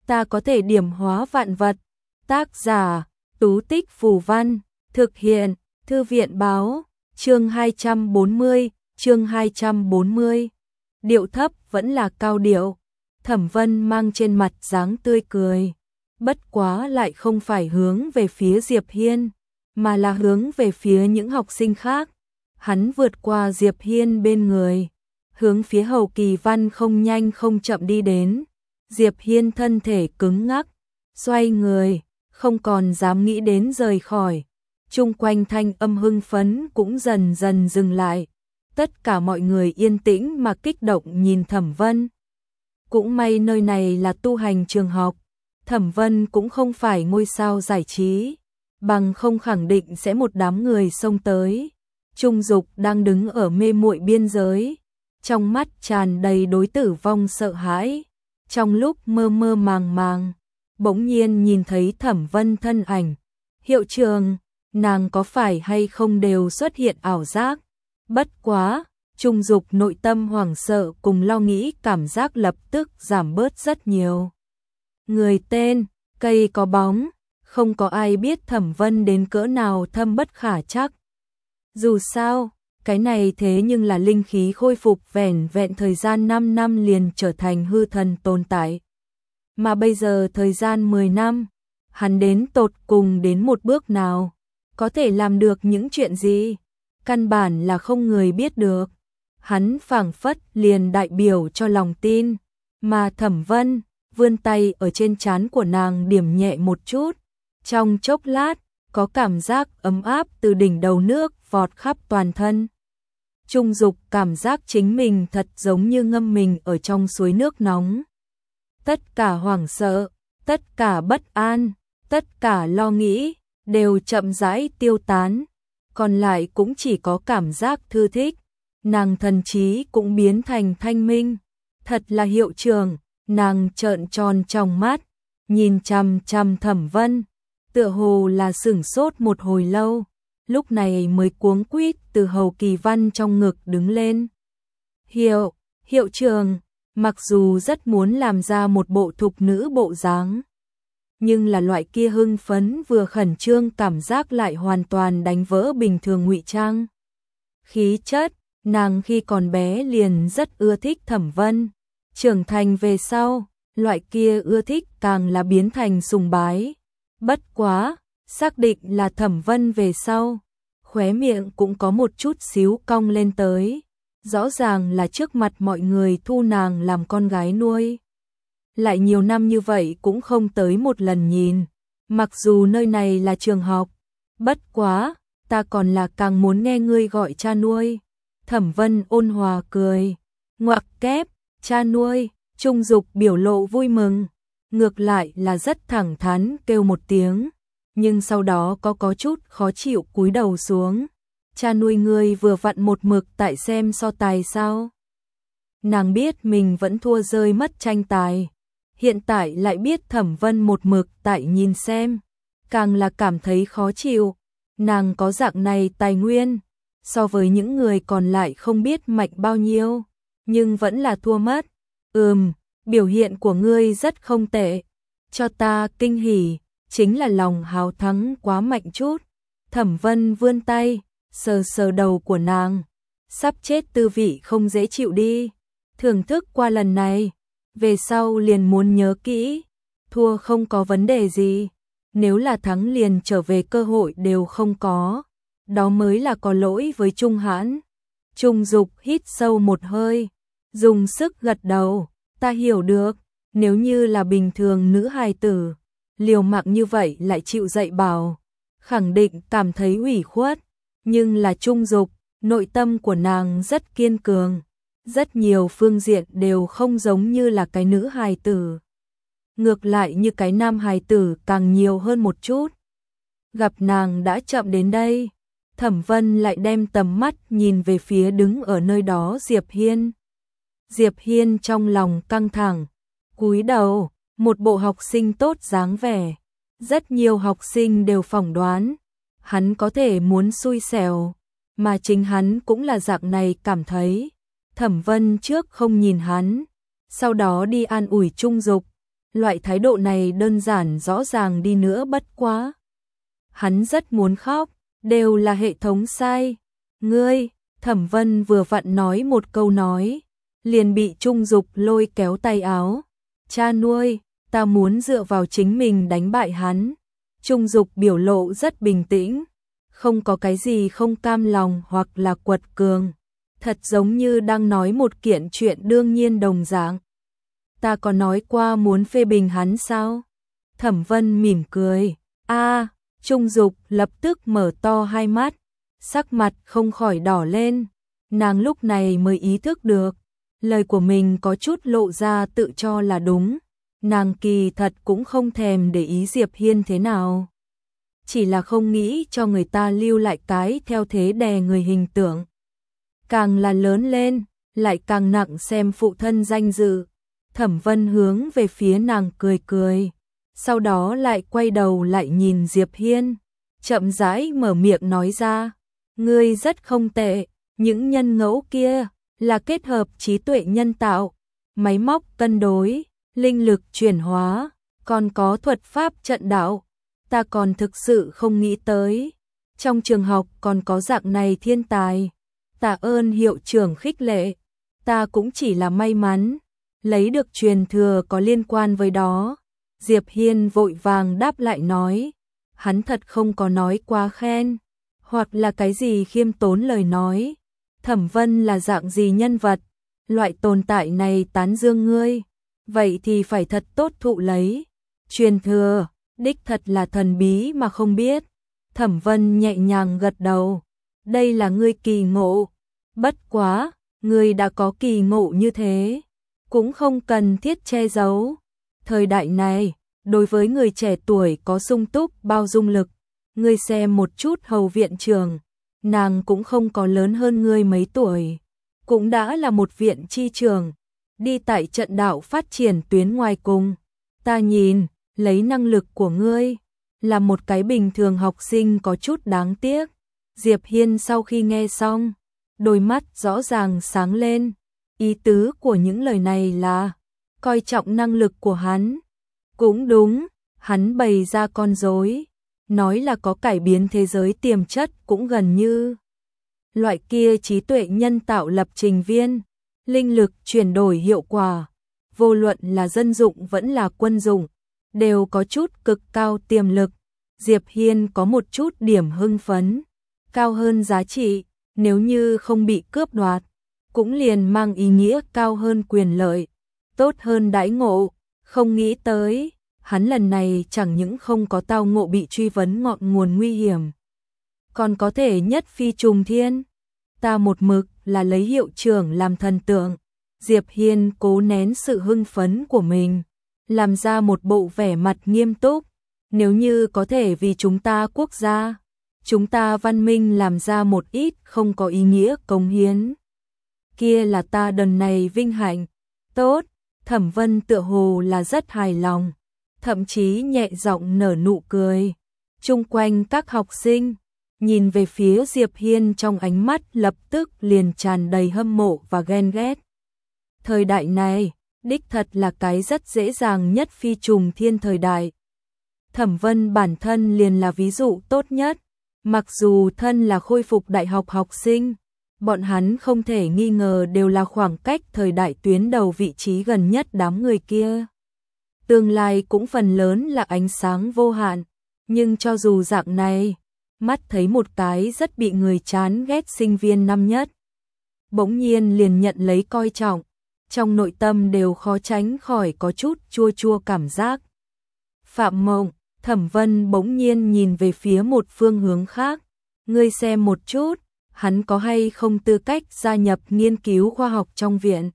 ta có thể điểm hóa vạn vật. Tác giả, Tú Tích Phù Văn, thực hiện, Thư viện báo, chương 240, chương 240. Điệu thấp vẫn là cao điệu, Thẩm Vân mang trên mặt dáng tươi cười. Bất quá lại không phải hướng về phía Diệp Hiên, mà là hướng về phía những học sinh khác. Hắn vượt qua Diệp Hiên bên người, hướng phía Hầu Kỳ Văn không nhanh không chậm đi đến. Diệp Hiên thân thể cứng ngắc, xoay người, không còn dám nghĩ đến rời khỏi. Chung quanh thanh âm hưng phấn cũng dần dần dừng lại. Tất cả mọi người yên tĩnh mà kích động nhìn Thẩm Vân. Cũng may nơi này là tu hành trường học, Thẩm Vân cũng không phải ngôi sao giải trí, bằng không khẳng định sẽ một đám người xông tới. Trung Dục đang đứng ở mê muội biên giới, trong mắt tràn đầy đối tử vong sợ hãi. Trong lúc mơ mơ màng màng, bỗng nhiên nhìn thấy Thẩm Vân thân ảnh. Hiệu trưởng, nàng có phải hay không đều xuất hiện ảo giác? Bất quá, Trung Dục nội tâm hoảng sợ cùng lo nghĩ cảm giác lập tức giảm bớt rất nhiều. Người tên, cây có bóng, không có ai biết Thẩm Vân đến cỡ nào thâm bất khả trắc. Dù sao, cái này thế nhưng là linh khí khôi phục vẻn vẹn thời gian 5 năm liền trở thành hư thần tồn tại. Mà bây giờ thời gian 10 năm, hắn đến tột cùng đến một bước nào, có thể làm được những chuyện gì, căn bản là không người biết được. Hắn phảng phất liền đại biểu cho lòng tin, mà Thẩm Vân vươn tay ở trên trán của nàng điểm nhẹ một chút. Trong chốc lát, có cảm giác ấm áp từ đỉnh đầu nước vọt khắp toàn thân. Trung Dục cảm giác chính mình thật giống như ngâm mình ở trong suối nước nóng. Tất cả hoảng sợ, tất cả bất an, tất cả lo nghĩ, đều chậm rãi tiêu tán. Còn lại cũng chỉ có cảm giác thư thích. Nàng thần trí cũng biến thành thanh minh. Thật là hiệu trưởng, nàng trợn tròn trong mắt, nhìn chằm chằm Thẩm Vân, tựa hồ là sửng sốt một hồi lâu, lúc này mới cuống quýt từ Hầu Kỳ Văn trong ngực đứng lên. Hiệu trưởng, mặc dù rất muốn làm ra một bộ thục nữ bộ dáng, nhưng là loại kia hưng phấn vừa khẩn trương cảm giác lại hoàn toàn đánh vỡ bình thường ngụy trang. Khí chất, nàng khi còn bé liền rất ưa thích Thẩm Vân, trưởng thành về sau, loại kia ưa thích càng là biến thành sùng bái. Bất quá, xác định là Thẩm Vân về sau, khóe miệng cũng có một chút xíu cong lên tới. Rõ ràng là trước mặt mọi người thu nàng làm con gái nuôi. Lại nhiều năm như vậy cũng không tới một lần nhìn. Mặc dù nơi này là trường học, bất quá, ta còn là càng muốn nghe ngươi gọi cha nuôi. Thẩm Vân ôn hòa cười. Ngoặc kép, cha nuôi. Trung Dục biểu lộ vui mừng. Ngược lại là rất thẳng thắn kêu một tiếng, nhưng sau đó có chút khó chịu cúi đầu xuống. Cha nuôi ngươi vừa vặn một mực tại xem so tài sao? Nàng biết mình vẫn thua rơi mất tranh tài, hiện tại lại biết Thẩm Vân một mực tại nhìn xem, càng là cảm thấy khó chịu. Nàng có dạng này tài nguyên, so với những người còn lại không biết mạnh bao nhiêu, nhưng vẫn là thua mất. Biểu hiện của ngươi rất không tệ, cho ta kinh hỉ, chính là lòng háo thắng quá mạnh chút. Thẩm Vân vươn tay, sờ sờ đầu của nàng, sắp chết tư vị không dễ chịu đi. Thưởng thức qua lần này, về sau liền muốn nhớ kỹ, thua không có vấn đề gì, nếu là thắng liền trở về cơ hội đều không có, đó mới là có lỗi với Trung Hãn. Trung Dục hít sâu một hơi, dùng sức gật đầu. Ta hiểu được, nếu như là bình thường nữ hài tử, liều mạng như vậy lại chịu dạy bảo, khẳng định cảm thấy ủy khuất, nhưng là Trung Dục, nội tâm của nàng rất kiên cường, rất nhiều phương diện đều không giống như là cái nữ hài tử. Ngược lại như cái nam hài tử càng nhiều hơn một chút. Gặp nàng đã chậm đến đây, Thẩm Vân lại đem tầm mắt nhìn về phía đứng ở nơi đó Diệp Hiên. Diệp Hiên trong lòng căng thẳng, cúi đầu, một bộ học sinh tốt dáng vẻ. Rất nhiều học sinh đều phỏng đoán, hắn có thể muốn xui xẻo, mà chính hắn cũng là dạng này cảm thấy. Thẩm Vân trước không nhìn hắn, sau đó đi an ủi Trung Dục, Loại thái độ này đơn giản rõ ràng đi nữa bất quá. Hắn rất muốn khóc, đều là hệ thống sai. Ngươi, Thẩm Vân vừa vặn nói một câu nói, liền bị Trung Dục lôi kéo tay áo. Cha nuôi, ta muốn dựa vào chính mình đánh bại hắn. Trung Dục biểu lộ rất bình tĩnh, không có cái gì không cam lòng hoặc là quật cường. Thật giống như đang nói một kiện chuyện đương nhiên đồng dạng. Ta có nói qua muốn phê bình hắn sao? Thẩm Vân mỉm cười. Trung Dục lập tức mở to hai mắt, sắc mặt không khỏi đỏ lên. Nàng lúc này mới ý thức được, lời của mình có chút lộ ra tự cho là đúng. Nàng kỳ thật cũng không thèm để ý Diệp Hiên thế nào. Chỉ là không nghĩ cho người ta lưu lại cái theo thế đè người hình tượng. Càng là lớn lên, lại càng nặng xem phụ thân danh dự. Thẩm Vân hướng về phía nàng cười cười, sau đó lại quay đầu lại nhìn Diệp Hiên, chậm rãi mở miệng nói ra, ngươi rất không tệ, những nhân ngẫu kia là kết hợp trí tuệ nhân tạo, máy móc cân đối, linh lực chuyển hóa, còn có thuật pháp trận đạo, ta còn thực sự không nghĩ tới, trong trường học còn có dạng này thiên tài. Tạ ơn hiệu trưởng khích lệ, ta cũng chỉ là may mắn, lấy được truyền thừa có liên quan với đó. Diệp Hiên vội vàng đáp lại nói, hắn thật không có nói quá khen, hoặc là cái gì khiêm tốn lời nói. Thẩm Vân là dạng gì nhân vật, loại tồn tại này tán dương ngươi, vậy thì phải thật tốt thụ lấy. Truyền thừa, đích thật là thần bí mà không biết. Thẩm Vân nhẹ nhàng gật đầu, đây là ngươi kỳ ngộ. Bất quá, ngươi đã có kỳ ngộ như thế, cũng không cần thiết che giấu. Thời đại này, đối với người trẻ tuổi có sung túc bao dung lực, ngươi xem một chút hầu viện trưởng, nàng cũng không có lớn hơn ngươi mấy tuổi, cũng đã là một viện chi trưởng, đi tại trận đạo phát triển tuyến ngoài cùng. Ta nhìn, lấy năng lực của ngươi, là một cái bình thường học sinh có chút đáng tiếc. Diệp Hiên sau khi nghe xong, đôi mắt rõ ràng sáng lên, ý tứ của những lời này là coi trọng năng lực của hắn. Cũng đúng, hắn bày ra con rối, nói là có cải biến thế giới tiềm chất cũng gần như. Loại kia trí tuệ nhân tạo lập trình viên, linh lực chuyển đổi hiệu quả, vô luận là dân dụng vẫn là quân dụng, đều có chút cực cao tiềm lực. Diệp Hiên có một chút điểm hưng phấn, cao hơn giá trị, nếu như không bị cướp đoạt, cũng liền mang ý nghĩa cao hơn quyền lợi, tốt hơn đãi ngộ. Không nghĩ tới, hắn lần này chẳng những không có tao ngộ bị truy vấn ngọn nguồn nguy hiểm, còn có thể nhất phi trùng thiên. Ta một mực là lấy hiệu trưởng làm thần tượng. Diệp Hiên cố nén sự hưng phấn của mình, làm ra một bộ vẻ mặt nghiêm túc. Nếu như có thể vì chúng ta quốc gia, chúng ta văn minh làm ra một ít không có ý nghĩa cống hiến, kia là ta lần này vinh hạnh. Tốt, Thẩm Vân tựa hồ là rất hài lòng, thậm chí nhẹ giọng nở nụ cười. Chung quanh các học sinh nhìn về phía Diệp Hiên trong ánh mắt lập tức liền tràn đầy hâm mộ và ghen ghét. Thời đại này, đích thật là cái rất dễ dàng nhất phi trùng thiên thời đại. Thẩm Vân bản thân liền là ví dụ tốt nhất, mặc dù thân là khôi phục đại học học sinh, bọn hắn không thể nghi ngờ đều là khoảng cách thời đại tuyến đầu vị trí gần nhất đám người kia. Tương lai cũng phần lớn là ánh sáng vô hạn, nhưng cho dù dạng này, mắt thấy một cái rất bị người chán ghét sinh viên năm nhất, bỗng nhiên liền nhận lấy coi trọng, trong nội tâm đều khó tránh khỏi có chút chua chua cảm giác. Phạm Mộng, Thẩm Vân bỗng nhiên nhìn về phía một phương hướng khác, ngươi xem một chút, hắn có hay không tư cách gia nhập nghiên cứu khoa học trong viện.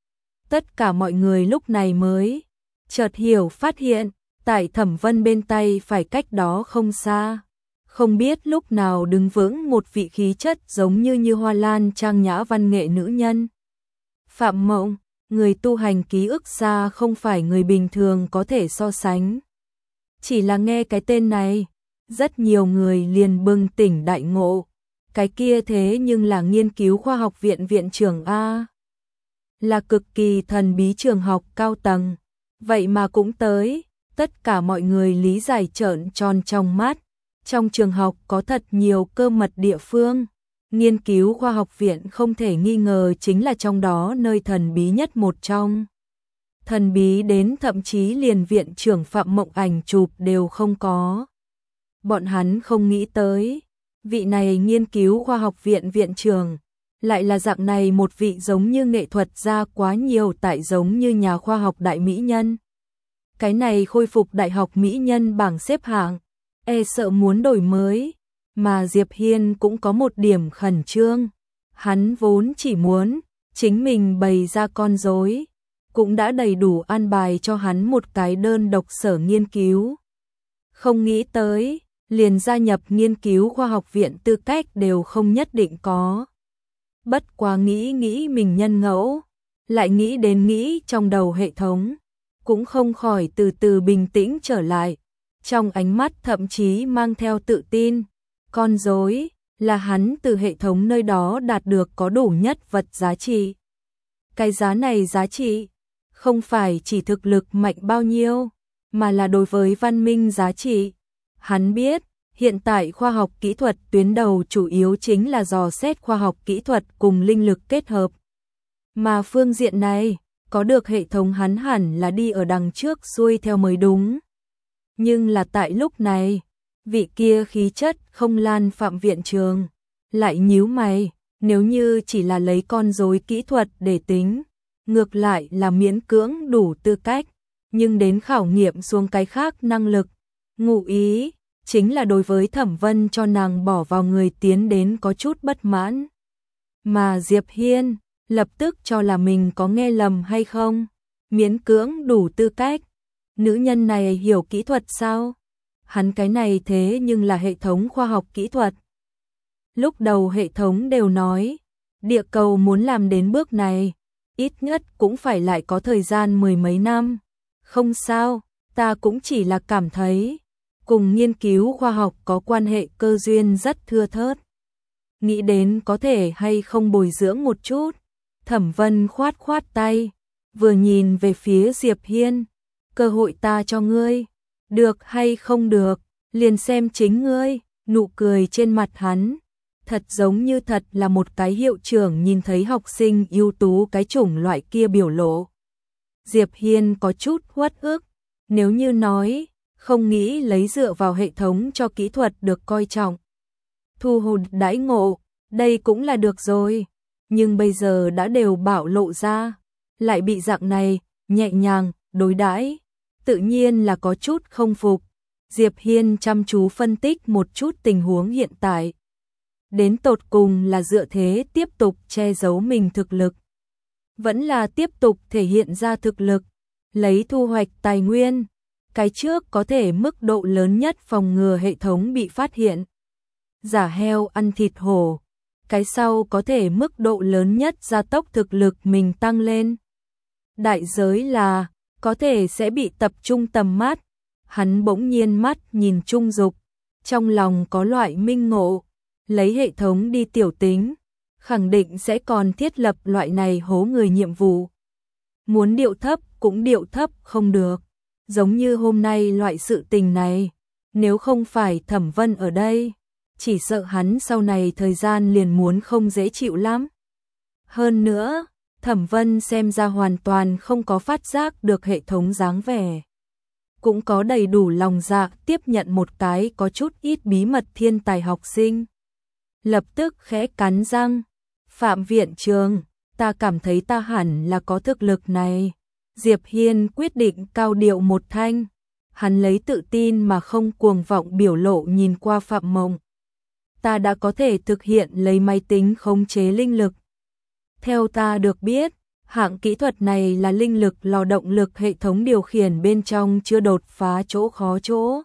Tất cả mọi người lúc này mới chợt hiểu phát hiện, tại Thẩm Vân bên tay phải cách đó không xa, không biết lúc nào đứng vững một vị khí chất giống như hoa lan trang nhã văn nghệ nữ nhân. Phạm Mộng, người tu hành ký ức xa không phải người bình thường có thể so sánh. Chỉ là nghe cái tên này, rất nhiều người liền bừng tỉnh đại ngộ. Cái kia thế nhưng là nghiên cứu khoa học viện viện trưởng A. Là cực kỳ thần bí trường học cao tầng. vậy mà cũng tới, tất cả mọi người lý giải trợn tròn trong mắt. Trong trường học có thật nhiều cơ mật địa phương, nghiên cứu khoa học viện không thể nghi ngờ chính là trong đó nơi thần bí nhất một trong. Thần bí đến thậm chí liền viện trưởng Phạm Mộng ảnh chụp đều không có. Bọn hắn không nghĩ tới, vị này nghiên cứu khoa học viện viện trưởng, lại là dạng này một vị giống như nghệ thuật gia quá nhiều tại giống như nhà khoa học đại mỹ nhân. Cái này khôi phục đại học mỹ nhân bảng xếp hạng, sợ muốn đổi mới, mà Diệp Hiên cũng có một điểm khẩn trương. Hắn vốn chỉ muốn chính mình bày ra con rối, cũng đã đầy đủ an bài cho hắn một cái đơn độc sở nghiên cứu. Không nghĩ tới, liền gia nhập nghiên cứu khoa học viện tư cách đều không nhất định có. Bất quá nghĩ mình nhân ngẫu, lại nghĩ trong đầu hệ thống, cũng không khỏi từ từ bình tĩnh trở lại. Trong ánh mắt thậm chí mang theo tự tin, con rối là hắn từ hệ thống nơi đó đạt được có đủ nhất vật giá trị. Cái giá này giá trị, không phải chỉ thực lực mạnh bao nhiêu, mà là đối với văn minh giá trị. Hắn biết, hiện tại khoa học kỹ thuật tuyến đầu chủ yếu chính là dò xét khoa học kỹ thuật cùng linh lực kết hợp. Mà phương diện này, có được hệ thống hắn hẳn là đi ở đằng trước xuôi theo mới đúng. Nhưng là tại lúc này, vị kia khí chất không lan Phạm viện trường, lại nhíu mày, nếu như chỉ là lấy con rối kỹ thuật để tính, ngược lại là miễn cưỡng đủ tư cách, nhưng đến khảo nghiệm xuống cái khác năng lực, ngụ ý, chính là đối với Thẩm Vân cho nàng bỏ vào người tiến đến có chút bất mãn. Mà Diệp Hiên, lập tức cho là mình có nghe lầm hay không, miễn cưỡng đủ tư cách. Nữ nhân này hiểu kỹ thuật sao? Hắn cái này thế nhưng là hệ thống khoa học kỹ thuật. Lúc đầu hệ thống đều nói, địa cầu muốn làm đến bước này, ít nhất cũng phải lại có thời gian mười mấy năm. Không sao, ta cũng chỉ là cảm thấy, cùng nghiên cứu khoa học có quan hệ cơ duyên rất thưa thớt. Nghĩ đến có thể hay không bồi dưỡng một chút. Thẩm Vân khoát khoát tay, vừa nhìn về phía Diệp Hiên. Cơ hội ta cho ngươi, được hay không được, liền xem chính ngươi. Nụ cười trên mặt hắn, thật giống như thật là một cái hiệu trưởng nhìn thấy học sinh ưu tú cái chủng loại kia biểu lộ. Diệp Hiên có chút uất ức, nếu như nói, không nghĩ lấy dựa vào hệ thống cho kỹ thuật được coi trọng. Thu hồi đãi ngộ, đây cũng là được rồi, nhưng bây giờ đã đều bảo lộ ra, lại bị dạng này, nhẹ nhàng, đối đãi, tự nhiên là có chút không phục. Diệp Hiên chăm chú phân tích một chút tình huống hiện tại. Đến tột cùng là dựa thế tiếp tục che giấu mình thực lực, vẫn là tiếp tục thể hiện ra thực lực, lấy thu hoạch tài nguyên. Cái trước có thể mức độ lớn nhất phòng ngừa hệ thống bị phát hiện, giả heo ăn thịt hổ. Cái sau có thể mức độ lớn nhất gia tốc thực lực mình tăng lên. Đại giới là, có thể sẽ bị tập trung tầm mắt. Hắn bỗng nhiên mắt nhìn Trung Dục, trong lòng có loại minh ngộ, lấy hệ thống đi tiểu tính, khẳng định sẽ còn thiết lập loại này hố người nhiệm vụ. Muốn điệu thấp cũng điệu thấp không được, giống như hôm nay loại sự tình này, nếu không phải Thẩm Vân ở đây, chỉ sợ hắn sau này thời gian liền muốn không dễ chịu lắm. Hơn nữa, Thẩm Vân xem ra hoàn toàn không có phát giác được hệ thống dáng vẻ. Cũng có đầy đủ lòng dạ tiếp nhận một cái có chút ít bí mật thiên tài học sinh. Lập tức khẽ cắn răng, Phạm viện trường, ta cảm thấy ta hẳn là có thực lực này. Diệp Hiên quyết định cao điệu một thanh, hắn lấy tự tin mà không cuồng vọng biểu lộ nhìn qua Phạm Mộng. Ta đã có thể thực hiện lấy máy tính khống chế linh lực. Theo ta được biết, hạng kỹ thuật này là linh lực lò động lực hệ thống điều khiển bên trong chưa đột phá chỗ khó chỗ.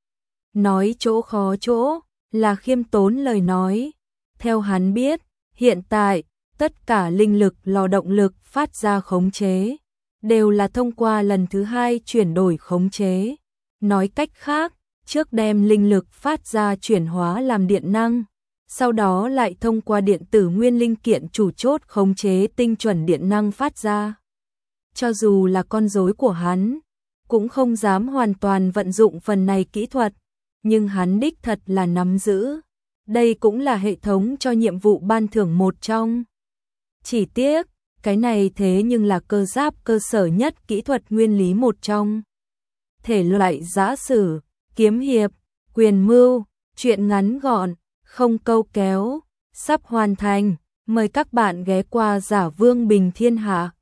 Nói chỗ khó chỗ là khiêm tốn lời nói. Theo hắn biết, hiện tại, tất cả linh lực lò động lực phát ra khống chế, đều là thông qua lần thứ hai chuyển đổi khống chế. Nói cách khác, trước đem linh lực phát ra chuyển hóa làm điện năng, sau đó lại thông qua điện tử nguyên linh kiện chủ chốt khống chế tinh chuẩn điện năng phát ra. Cho dù là con rối của hắn, cũng không dám hoàn toàn vận dụng phần này kỹ thuật, nhưng hắn đích thật là nắm giữ. Đây cũng là hệ thống cho nhiệm vụ ban thưởng một trong. Chỉ tiếc, cái này thế nhưng là cơ giáp cơ sở nhất kỹ thuật nguyên lý một trong. Thể loại giã sử, kiếm hiệp, quyền mưu, truyện ngắn gọn, không câu kéo, sắp hoàn thành. Mời các bạn ghé qua Giả Vương Bình Thiên Hạ.